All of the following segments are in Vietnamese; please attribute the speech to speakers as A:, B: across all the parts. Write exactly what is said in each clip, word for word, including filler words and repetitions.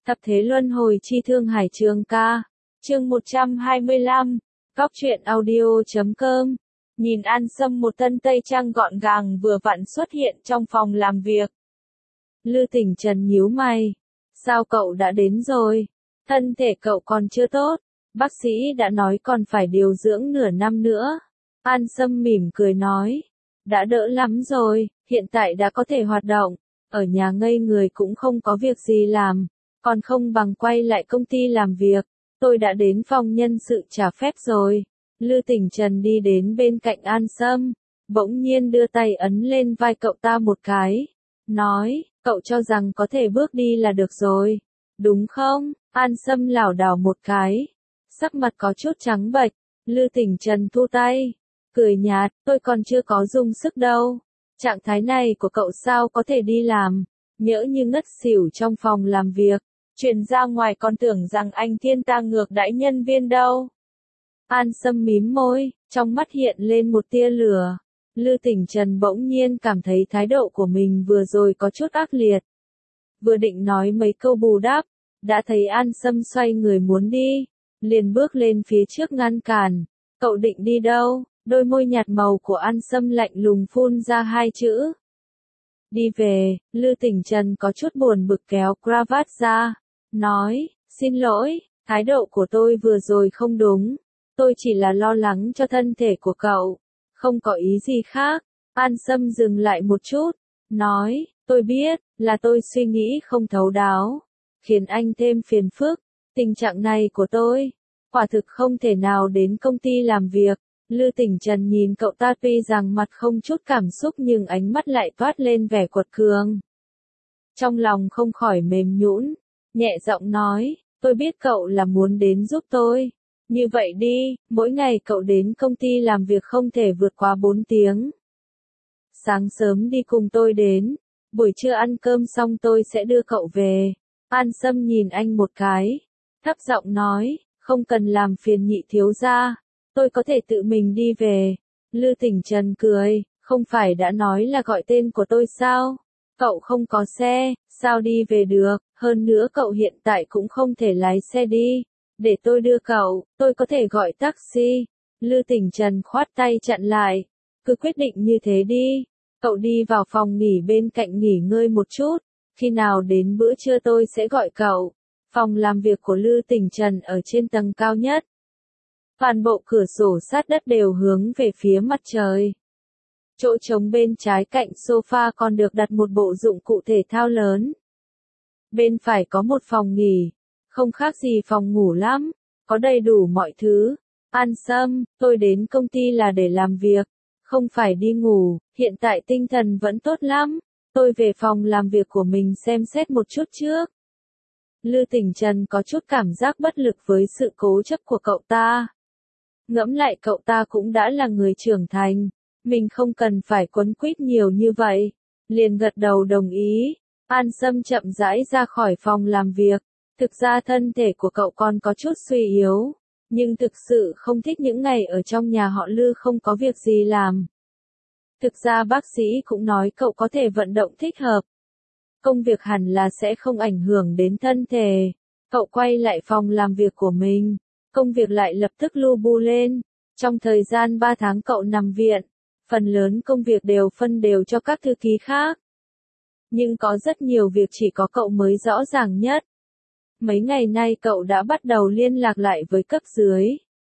A: Thập thế luân hồi chi thương hải trường ca. Chương một trăm hai mươi lăm. Góc truyện audio chấm com. Nhìn An Sâm một thân tây trang gọn gàng vừa vặn xuất hiện trong phòng làm việc. Lư Tỉnh Trần nhíu mày. Sao cậu đã đến rồi? Thân thể cậu còn chưa tốt. Bác sĩ đã nói còn phải điều dưỡng nửa năm nữa. An Sâm mỉm cười nói. Đã đỡ lắm rồi, hiện tại đã có thể hoạt động. Ở nhà ngây người cũng không có việc gì làm. Còn không bằng quay lại công ty làm việc. Tôi đã đến phòng nhân sự trả phép rồi. Lư Tỉnh Trần đi đến bên cạnh An Sâm, bỗng nhiên đưa tay ấn lên vai cậu ta một cái. Nói, cậu cho rằng có thể bước đi là được rồi. Đúng không? An Sâm lảo đảo một cái. Sắc mặt có chút trắng bệch. Lư Tỉnh Trần thu tay. Cười nhạt, tôi còn chưa có dùng sức đâu. Trạng thái này của cậu sao có thể đi làm. Nhỡ như ngất xỉu trong phòng làm việc. Truyền ra ngoài còn tưởng rằng anh thiên ta ngược đãi nhân viên đâu. An Sâm mím môi, trong mắt hiện lên một tia lửa. Lư Tỉnh Trần bỗng nhiên cảm thấy thái độ của mình vừa rồi có chút ác liệt. Vừa định nói mấy câu bù đắp, đã thấy An Sâm xoay người muốn đi, liền bước lên phía trước ngăn cản. Cậu định đi đâu? Đôi môi nhạt màu của An Sâm lạnh lùng phun ra hai chữ. Đi về. Lư Tỉnh Trần có chút buồn bực kéo cravat ra. Nói, xin lỗi, thái độ của tôi vừa rồi không đúng. Tôi chỉ là lo lắng cho thân thể của cậu. Không có ý gì khác. An Sâm dừng lại một chút. Nói, tôi biết, là tôi suy nghĩ không thấu đáo. Khiến anh thêm phiền phức. Tình trạng này của tôi, quả thực không thể nào đến công ty làm việc. Lư Tỉnh Trần nhìn cậu ta tuy rằng mặt không chút cảm xúc nhưng ánh mắt lại toát lên vẻ quật cường. Trong lòng không khỏi mềm nhũn, nhẹ giọng nói, tôi biết cậu là muốn đến giúp tôi. Như vậy đi, mỗi ngày cậu đến công ty làm việc không thể vượt quá bốn tiếng. Sáng sớm đi cùng tôi đến, buổi trưa ăn cơm xong tôi sẽ đưa cậu về. An Sâm nhìn anh một cái, thấp giọng nói, không cần làm phiền nhị thiếu gia. Tôi có thể tự mình đi về. Lư Tỉnh Trần cười, không phải đã nói là gọi tên của tôi sao? Cậu không có xe, sao đi về được, hơn nữa cậu hiện tại cũng không thể lái xe đi. Để tôi đưa cậu, tôi có thể gọi taxi. Lư Tỉnh Trần khoát tay chặn lại. Cứ quyết định như thế đi. Cậu đi vào phòng nghỉ bên cạnh nghỉ ngơi một chút. Khi nào đến bữa trưa tôi sẽ gọi cậu. Phòng làm việc của Lư Tỉnh Trần ở trên tầng cao nhất. Toàn bộ cửa sổ sát đất đều hướng về phía mặt trời. Chỗ trống bên trái cạnh sofa còn được đặt một bộ dụng cụ thể thao lớn. Bên phải có một phòng nghỉ, không khác gì phòng ngủ lắm, có đầy đủ mọi thứ. An Sâm, tôi đến công ty là để làm việc, không phải đi ngủ, hiện tại tinh thần vẫn tốt lắm. Tôi về phòng làm việc của mình xem xét một chút trước. Lư Tỉnh Trần có chút cảm giác bất lực với sự cố chấp của cậu ta. Ngẫm lại cậu ta cũng đã là người trưởng thành, mình không cần phải quấn quýt nhiều như vậy. Liền gật đầu đồng ý. An Sâm chậm rãi ra khỏi phòng làm việc. Thực ra thân thể của cậu còn có chút suy yếu, nhưng thực sự không thích những ngày ở trong nhà họ Lư không có việc gì làm. Thực ra bác sĩ cũng nói cậu có thể vận động thích hợp. Công việc hẳn là sẽ không ảnh hưởng đến thân thể. Cậu quay lại phòng làm việc của mình. Công việc lại lập tức lu bu lên. Trong thời gian ba tháng cậu nằm viện, phần lớn công việc đều phân đều cho các thư ký khác. Nhưng có rất nhiều việc chỉ có cậu mới rõ ràng nhất. Mấy ngày nay cậu đã bắt đầu liên lạc lại với cấp dưới.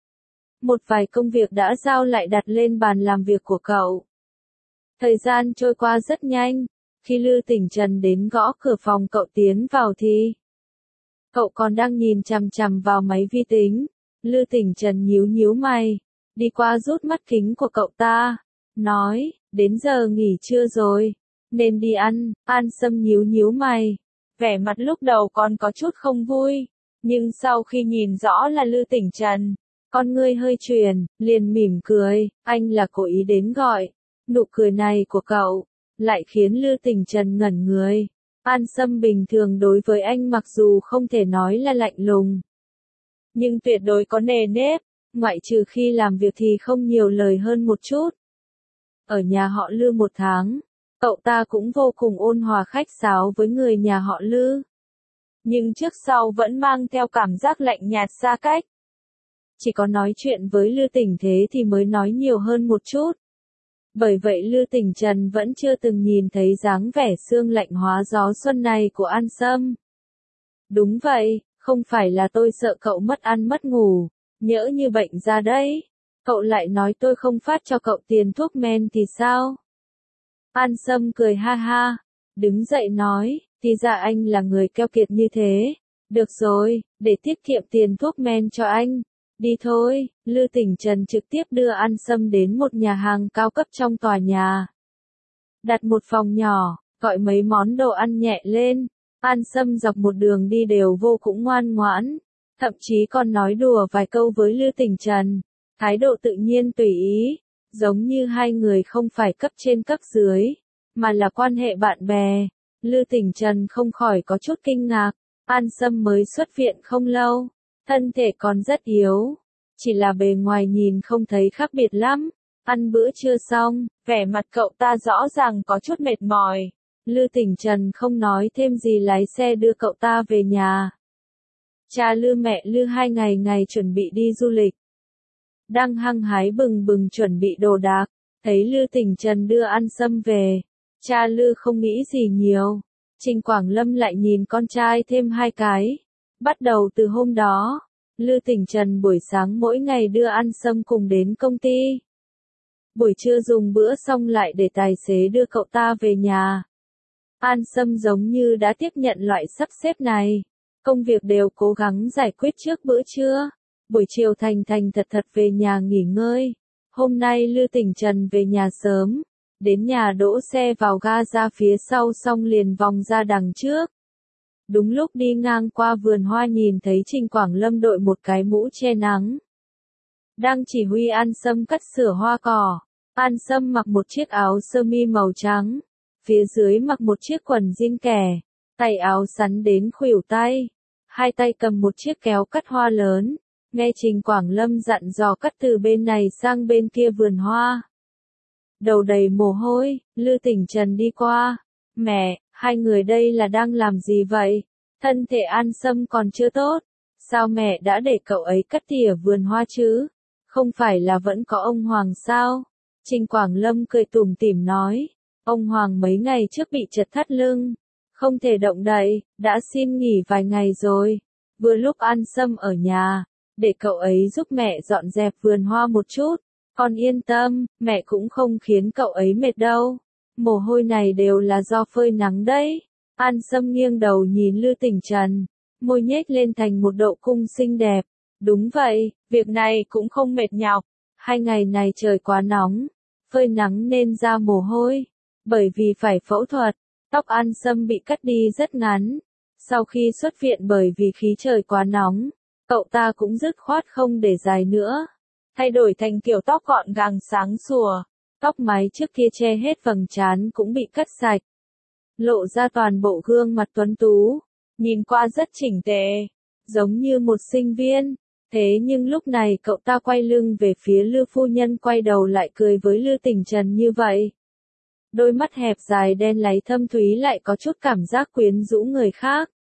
A: Một vài công việc đã giao lại đặt lên bàn làm việc của cậu. Thời gian trôi qua rất nhanh. Khi Lư Tỉnh Trần đến gõ cửa phòng cậu tiến vào thì cậu còn đang nhìn chằm chằm vào máy vi tính. Lư Tỉnh Trần nhíu nhíu mày, đi qua rút mắt kính của cậu ta, nói, đến giờ nghỉ trưa rồi, nên đi ăn. An Sâm nhíu nhíu mày, vẻ mặt lúc đầu còn có chút không vui, nhưng sau khi nhìn rõ là Lư Tỉnh Trần, con ngươi hơi chuyển, liền mỉm cười, anh là cố ý đến gọi. Nụ cười này của cậu lại khiến Lư Tỉnh Trần ngẩn người. An Sâm bình thường đối với anh mặc dù không thể nói là lạnh lùng, nhưng tuyệt đối có nề nếp, ngoại trừ khi làm việc thì không nhiều lời hơn một chút. Ở nhà họ Lư một tháng, cậu ta cũng vô cùng ôn hòa khách sáo với người nhà họ Lư. nhưng trước sau vẫn mang theo cảm giác lạnh nhạt xa cách. Chỉ có nói chuyện với Lư Tỉnh thế thì mới nói nhiều hơn một chút. Bởi vậy Lư Tỉnh Trần vẫn chưa từng nhìn thấy dáng vẻ sương lạnh hóa gió xuân này của An Sâm. Đúng vậy, không phải là tôi sợ cậu mất ăn mất ngủ, nhỡ như bệnh ra đấy. Cậu lại nói tôi không phát cho cậu tiền thuốc men thì sao? An Sâm cười ha ha, đứng dậy nói, thì ra anh là người keo kiệt như thế. Được rồi, để tiết kiệm tiền thuốc men cho anh. Đi thôi, Lư Tỉnh Trần trực tiếp đưa An Sâm đến một nhà hàng cao cấp trong tòa nhà. Đặt một phòng nhỏ, gọi mấy món đồ ăn nhẹ lên. An Sâm dọc một đường đi đều vô cùng ngoan ngoãn, thậm chí còn nói đùa vài câu với Lư Tỉnh Trần, thái độ tự nhiên tùy ý, giống như hai người không phải cấp trên cấp dưới, mà là quan hệ bạn bè. Lư Tỉnh Trần không khỏi có chút kinh ngạc, An Sâm mới xuất viện không lâu, thân thể còn rất yếu, chỉ là bề ngoài nhìn không thấy khác biệt lắm. Ăn bữa trưa xong, vẻ mặt cậu ta rõ ràng có chút mệt mỏi. Lư Tỉnh Trần không nói thêm gì lái xe đưa cậu ta về nhà. Cha Lư mẹ Lư hai ngày ngày chuẩn bị đi du lịch. Đang hăng hái bừng bừng chuẩn bị đồ đạc, thấy Lư Tỉnh Trần đưa An Sâm về. Cha Lư không nghĩ gì nhiều. Trình Quảng Lâm lại nhìn con trai thêm hai cái. Bắt đầu từ hôm đó, Lư Tỉnh Trần buổi sáng mỗi ngày đưa An Sâm cùng đến công ty. Buổi trưa dùng bữa xong lại để tài xế đưa cậu ta về nhà. An Sâm giống như đã tiếp nhận loại sắp xếp này. Công việc đều cố gắng giải quyết trước bữa trưa. Buổi chiều thành thành thật thật về nhà nghỉ ngơi. Hôm nay Lư Tỉnh Trần về nhà sớm. Đến nhà đỗ xe vào ga ra phía sau xong liền vòng ra đằng trước. Đúng lúc đi ngang qua vườn hoa nhìn thấy Trình Quảng Lâm đội một cái mũ che nắng. Đang chỉ huy An Sâm cắt sửa hoa cỏ. An Sâm mặc một chiếc áo sơ mi màu trắng. Phía dưới mặc một chiếc quần jean kẻ, tay áo sắn đến khuỷu tay, hai tay cầm một chiếc kéo cắt hoa lớn, nghe Trình Quảng Lâm dặn dò cắt từ bên này sang bên kia vườn hoa. Đầu đầy mồ hôi, Lư Tỉnh Trần đi qua, mẹ, hai người đây là đang làm gì vậy? Thân thể An Sâm còn chưa tốt, sao mẹ đã để cậu ấy cắt tỉa vườn hoa chứ? Không phải là vẫn có ông Hoàng sao? Trình Quảng Lâm cười tủm tỉm nói. Ông Hoàng mấy ngày trước bị trật thắt lưng, không thể động đậy, đã xin nghỉ vài ngày rồi. Vừa lúc An Sâm ở nhà, để cậu ấy giúp mẹ dọn dẹp vườn hoa một chút. Con yên tâm, mẹ cũng không khiến cậu ấy mệt đâu. Mồ hôi này đều là do phơi nắng đấy. An Sâm nghiêng đầu nhìn Lư Tỉnh Trần, môi nhếch lên thành một độ cung xinh đẹp. Đúng vậy, việc này cũng không mệt nhọc. Hai ngày này trời quá nóng, phơi nắng nên ra mồ hôi. Bởi vì phải phẫu thuật, tóc An Sâm bị cắt đi rất ngắn. Sau khi xuất viện bởi vì khí trời quá nóng, cậu ta cũng dứt khoát không để dài nữa. Thay đổi thành kiểu tóc gọn gàng sáng sủa. Tóc mái trước kia che hết vầng trán cũng bị cắt sạch. Lộ ra toàn bộ gương mặt tuấn tú. Nhìn qua rất chỉnh tề. Giống như một sinh viên. Thế nhưng lúc này cậu ta quay lưng về phía Lư phu nhân quay đầu lại cười với Lư Tỉnh Trần như vậy. Đôi mắt hẹp dài đen láy thâm thúy lại có chút cảm giác quyến rũ người khác.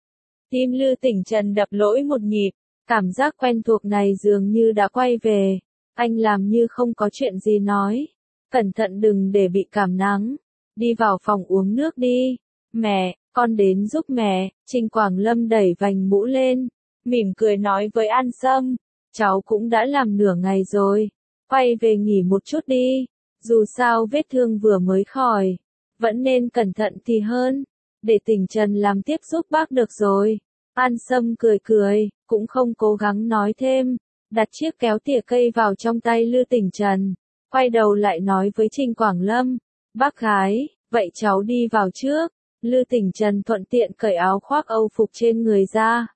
A: Tim Lư Tỉnh Trần đập lỗi một nhịp, cảm giác quen thuộc này dường như đã quay về. Anh làm như không có chuyện gì nói. Cẩn thận đừng để bị cảm nắng. Đi vào phòng uống nước đi. Mẹ, con đến giúp mẹ. Trình Quảng Lâm đẩy vành mũ lên, mỉm cười nói với An Sâm. Cháu cũng đã làm nửa ngày rồi. Quay về nghỉ một chút đi. Dù sao vết thương vừa mới khỏi, vẫn nên cẩn thận thì hơn, để Tỉnh Trần làm tiếp giúp bác được rồi. An Sâm cười cười, cũng không cố gắng nói thêm, đặt chiếc kéo tỉa cây vào trong tay Lư Tỉnh Trần, quay đầu lại nói với Trình Quảng Lâm, bác gái, vậy cháu đi vào trước. Lư Tỉnh Trần thuận tiện cởi áo khoác Âu phục trên người ra,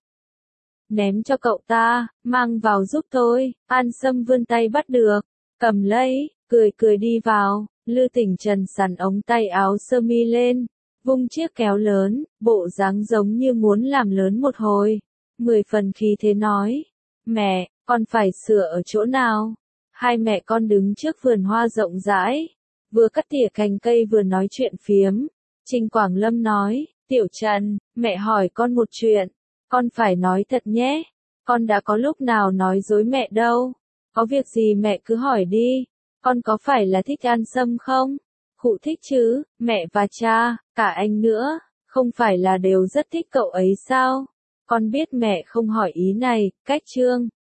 A: ném cho cậu ta, mang vào giúp tôi. An Sâm vươn tay bắt được, cầm lấy, cười cười đi vào. Lư Tỉnh Trần xắn ống tay áo sơ mi lên, vung chiếc kéo lớn, bộ dáng giống như muốn làm lớn một hồi. Mười phần khí thế nói, mẹ, con phải sửa ở chỗ nào? Hai mẹ con đứng trước vườn hoa rộng rãi, vừa cắt tỉa cành cây vừa nói chuyện phiếm. Trình Quảng Lâm nói, Tiểu Trần, mẹ hỏi con một chuyện. Con phải nói thật nhé. Con đã có lúc nào nói dối mẹ đâu. Có việc gì mẹ cứ hỏi đi. Con có phải là thích An Sâm không? Khụ thích chứ, mẹ và cha, cả anh nữa, không phải là đều rất thích cậu ấy sao? Con biết mẹ không hỏi ý này, cách Trương.